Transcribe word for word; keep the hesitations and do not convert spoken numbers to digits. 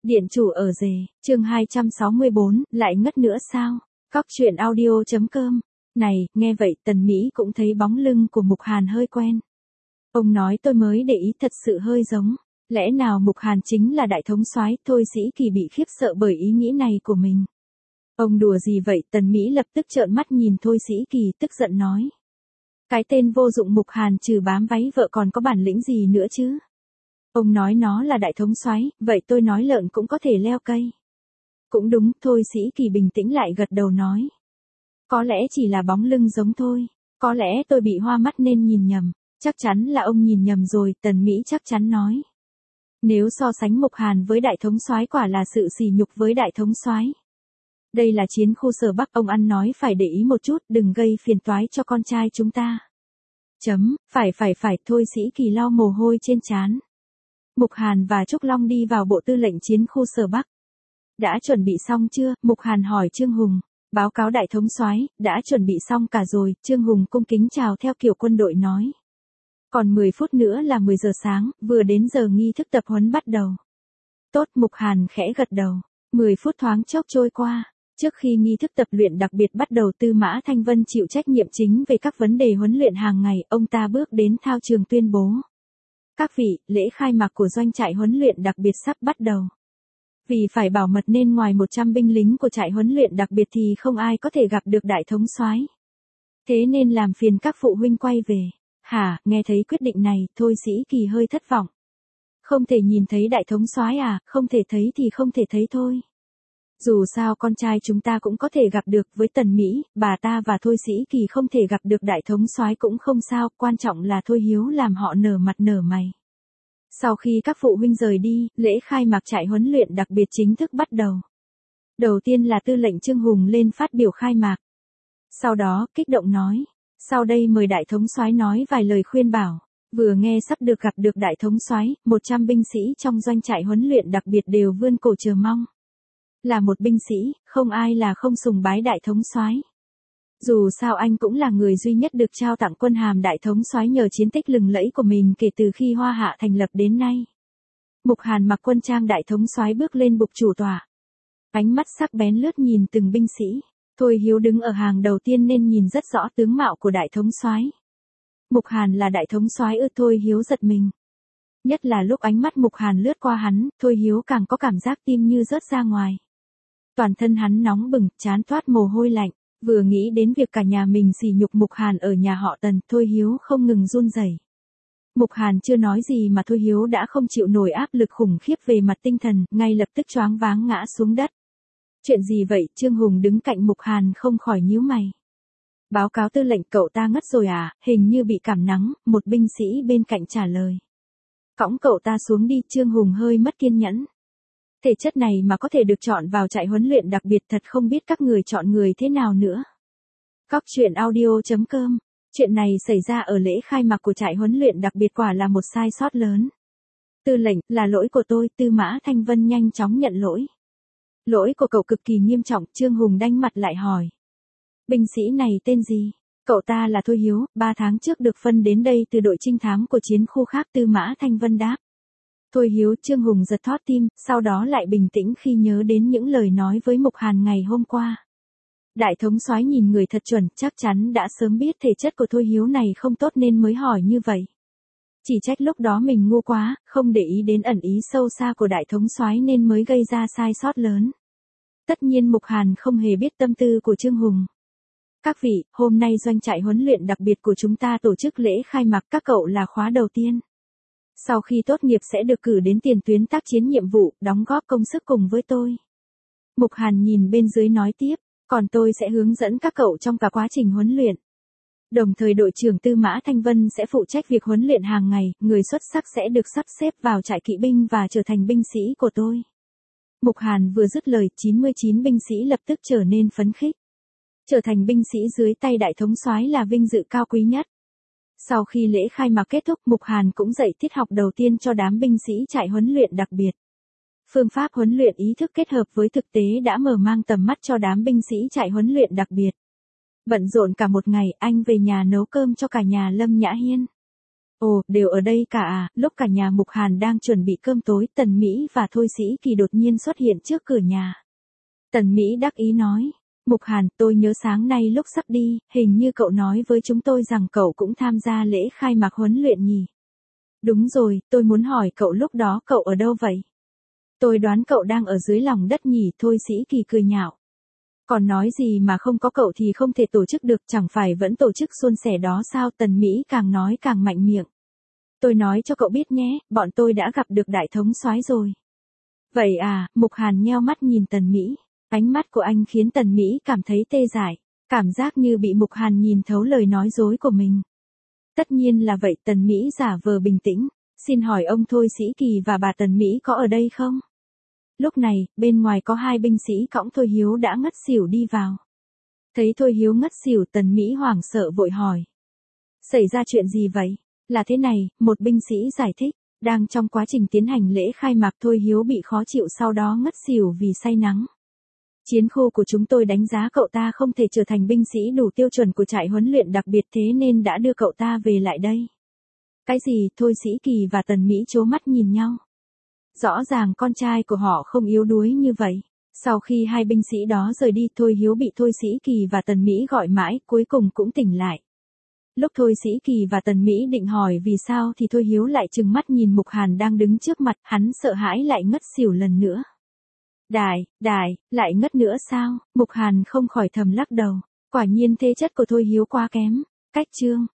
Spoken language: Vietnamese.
Điện chủ ở rể, chương hai trăm sáu mươi bốn, lại ngất nữa sao? Cóc truyện audio chấm com. Này, nghe vậy Tần Mỹ cũng thấy bóng lưng của Mục Hàn hơi quen. Ông nói tôi mới để ý thật sự hơi giống. Lẽ nào Mục Hàn chính là đại thống soái? Thôi Sĩ Kỳ bị khiếp sợ bởi ý nghĩ này của mình. Ông đùa gì vậy? Tần Mỹ lập tức trợn mắt nhìn Thôi Sĩ Kỳ tức giận nói. Cái tên vô dụng Mục Hàn trừ bám váy vợ còn có bản lĩnh gì nữa chứ? Ông nói nó là đại thống soái, vậy tôi nói lợn cũng có thể leo cây. Cũng đúng, Thôi Sĩ Kỳ bình tĩnh lại gật đầu nói. Có lẽ chỉ là bóng lưng giống thôi, có lẽ tôi bị hoa mắt nên nhìn nhầm, chắc chắn là ông nhìn nhầm rồi, Tần Mỹ chắc chắn nói. Nếu so sánh Mục Hàn với đại thống soái quả là sự sỉ nhục với đại thống soái. Đây là chiến khu Sở Bắc, ông ăn nói phải để ý một chút, đừng gây phiền toái cho con trai chúng ta. Chấm, phải phải phải, Thôi Sĩ Kỳ lau mồ hôi trên trán. Mục Hàn và Trúc Long đi vào bộ tư lệnh chiến khu Sở Bắc. Đã chuẩn bị xong chưa? Mục Hàn hỏi Trương Hùng. Báo cáo đại thống soái, đã chuẩn bị xong cả rồi, Trương Hùng cung kính chào theo kiểu quân đội nói. Còn mười phút nữa là mười giờ sáng, vừa đến giờ nghi thức tập huấn bắt đầu. Tốt, Mục Hàn khẽ gật đầu. mười phút thoáng chốc trôi qua. Trước khi nghi thức tập luyện đặc biệt bắt đầu, Tư Mã Thanh Vân chịu trách nhiệm chính về các vấn đề huấn luyện hàng ngày, ông ta bước đến thao trường tuyên bố. Các vị, lễ khai mạc của doanh trại huấn luyện đặc biệt sắp bắt đầu. Vì phải bảo mật nên ngoài một trăm binh lính của trại huấn luyện đặc biệt thì không ai có thể gặp được đại thống soái. Thế nên làm phiền các phụ huynh quay về. Hả, nghe thấy quyết định này, Thôi Sĩ Kỳ hơi thất vọng. Không thể nhìn thấy đại thống soái à, không thể thấy thì không thể thấy thôi. Dù sao con trai chúng ta cũng có thể gặp được, với Tần Mỹ, bà ta và Thôi Sĩ Kỳ không thể gặp được đại thống soái cũng không sao, quan trọng là Thôi Hiếu làm họ nở mặt nở mày. Sau khi các phụ huynh rời đi, lễ khai mạc trại huấn luyện đặc biệt chính thức bắt đầu. Đầu tiên là tư lệnh Trương Hùng lên phát biểu khai mạc. Sau đó, kích động nói. Sau đây mời đại thống soái nói vài lời khuyên bảo. Vừa nghe sắp được gặp được đại thống soái, một trăm binh sĩ trong doanh trại huấn luyện đặc biệt đều vươn cổ chờ mong. Là một binh sĩ, không ai là không sùng bái đại thống soái. Dù sao anh cũng là người duy nhất được trao tặng quân hàm đại thống soái nhờ chiến tích lừng lẫy của mình kể từ khi Hoa Hạ thành lập đến nay. Mục Hàn mặc quân trang đại thống soái bước lên bục chủ tọa. Ánh mắt sắc bén lướt nhìn từng binh sĩ. Thôi Hiếu đứng ở hàng đầu tiên nên nhìn rất rõ tướng mạo của đại thống soái. Mục Hàn là đại thống soái ư? Thôi Hiếu giật mình. Nhất là lúc ánh mắt Mục Hàn lướt qua hắn, Thôi Hiếu càng có cảm giác tim như rớt ra ngoài. Toàn thân hắn nóng bừng, trán toát mồ hôi lạnh. Vừa nghĩ đến việc cả nhà mình sỉ nhục Mục Hàn ở nhà họ Tần, Thôi Hiếu không ngừng run rẩy. Mục Hàn chưa nói gì mà Thôi Hiếu đã không chịu nổi áp lực khủng khiếp về mặt tinh thần, ngay lập tức choáng váng ngã xuống đất. Chuyện gì vậy? Trương Hùng đứng cạnh Mục Hàn không khỏi nhíu mày. Báo cáo tư lệnh, cậu ta ngất rồi à? Hình như bị cảm nắng, một binh sĩ bên cạnh trả lời. Cõng cậu ta xuống đi. Trương Hùng hơi mất kiên nhẫn. Thể chất này mà có thể được chọn vào trại huấn luyện đặc biệt, thật không biết các người chọn người thế nào nữa. Cóc truyện audio chấm com. Chuyện này xảy ra ở lễ khai mạc của trại huấn luyện đặc biệt quả là một sai sót lớn. Tư lệnh, là lỗi của tôi. Tư Mã Thanh Vân nhanh chóng nhận lỗi. Lỗi của cậu cực kỳ nghiêm trọng. Trương Hùng đanh mặt lại hỏi. Binh sĩ này tên gì? Cậu ta là Thôi Hiếu, ba tháng trước được phân đến đây từ đội trinh thám của chiến khu khác. Tư Mã Thanh Vân đáp. Thôi Hiếu. Trương Hùng giật thót tim, sau đó lại bình tĩnh khi nhớ đến những lời nói với Mục Hàn ngày hôm qua. Đại thống soái nhìn người thật chuẩn, chắc chắn đã sớm biết thể chất của Thôi Hiếu này không tốt nên mới hỏi như vậy. Chỉ trách lúc đó mình ngu quá, không để ý đến ẩn ý sâu xa của đại thống soái nên mới gây ra sai sót lớn. Tất nhiên Mục Hàn không hề biết tâm tư của Trương Hùng. Các vị, hôm nay doanh trại huấn luyện đặc biệt của chúng ta tổ chức lễ khai mạc, các cậu là khóa đầu tiên. Sau khi tốt nghiệp sẽ được cử đến tiền tuyến tác chiến nhiệm vụ, đóng góp công sức cùng với tôi. Mục Hàn nhìn bên dưới nói tiếp, còn tôi sẽ hướng dẫn các cậu trong cả quá trình huấn luyện. Đồng thời đội trưởng Tư Mã Thanh Vân sẽ phụ trách việc huấn luyện hàng ngày, người xuất sắc sẽ được sắp xếp vào trại kỵ binh và trở thành binh sĩ của tôi. Mục Hàn vừa dứt lời, chín mươi chín binh sĩ lập tức trở nên phấn khích. Trở thành binh sĩ dưới tay đại thống soái là vinh dự cao quý nhất. Sau khi lễ khai mạc kết thúc, Mục Hàn cũng dạy tiết học đầu tiên cho đám binh sĩ trại huấn luyện đặc biệt. Phương pháp huấn luyện ý thức kết hợp với thực tế đã mở mang tầm mắt cho đám binh sĩ trại huấn luyện đặc biệt. Bận rộn cả một ngày, anh về nhà nấu cơm cho cả nhà Lâm Nhã Hiên. Ồ, đều ở đây cả à, lúc cả nhà Mục Hàn đang chuẩn bị cơm tối, Tần Mỹ và Thôi Sĩ Kỳ đột nhiên xuất hiện trước cửa nhà. Tần Mỹ đắc ý nói, Mục Hàn, tôi nhớ sáng nay lúc sắp đi, hình như cậu nói với chúng tôi rằng cậu cũng tham gia lễ khai mạc huấn luyện nhỉ? Đúng rồi, tôi muốn hỏi cậu lúc đó cậu ở đâu vậy? Tôi đoán cậu đang ở dưới lòng đất nhỉ, Thôi Sĩ Kỳ cười nhạo. Còn nói gì mà không có cậu thì không thể tổ chức được, chẳng phải vẫn tổ chức suôn sẻ đó sao? Tần Mỹ càng nói càng mạnh miệng. Tôi nói cho cậu biết nhé, bọn tôi đã gặp được đại thống soái rồi. Vậy à, Mục Hàn nheo mắt nhìn Tần Mỹ. Ánh mắt của anh khiến Tần Mỹ cảm thấy tê dại, cảm giác như bị Mục Hàn nhìn thấu lời nói dối của mình. Tất nhiên là vậy, Tần Mỹ giả vờ bình tĩnh. Xin hỏi ông Thôi Sĩ Kỳ và bà Tần Mỹ có ở đây không? Lúc này, bên ngoài có hai binh sĩ cõng Thôi Hiếu đã ngất xỉu đi vào. Thấy Thôi Hiếu ngất xỉu, Tần Mỹ hoảng sợ vội hỏi. Xảy ra chuyện gì vậy? Là thế này, một binh sĩ giải thích. Đang trong quá trình tiến hành lễ khai mạc, Thôi Hiếu bị khó chịu sau đó ngất xỉu vì say nắng. Chiến khu của chúng tôi đánh giá cậu ta không thể trở thành binh sĩ đủ tiêu chuẩn của trại huấn luyện đặc biệt, thế nên đã đưa cậu ta về lại đây. Cái gì? Thôi Sĩ Kỳ và Tần Mỹ trố mắt nhìn nhau. Rõ ràng con trai của họ không yếu đuối như vậy. Sau khi hai binh sĩ đó rời đi, Thôi Hiếu bị Thôi Sĩ Kỳ và Tần Mỹ gọi mãi, cuối cùng cũng tỉnh lại. Lúc Thôi Sĩ Kỳ và Tần Mỹ định hỏi vì sao thì Thôi Hiếu lại trừng mắt nhìn Mục Hàn đang đứng trước mặt, hắn sợ hãi lại ngất xỉu lần nữa. Đại, đại, lại ngất nữa sao? Mục Hàn không khỏi thầm lắc đầu. Quả nhiên thế chất của Thôi Hiếu quá kém. Cách chương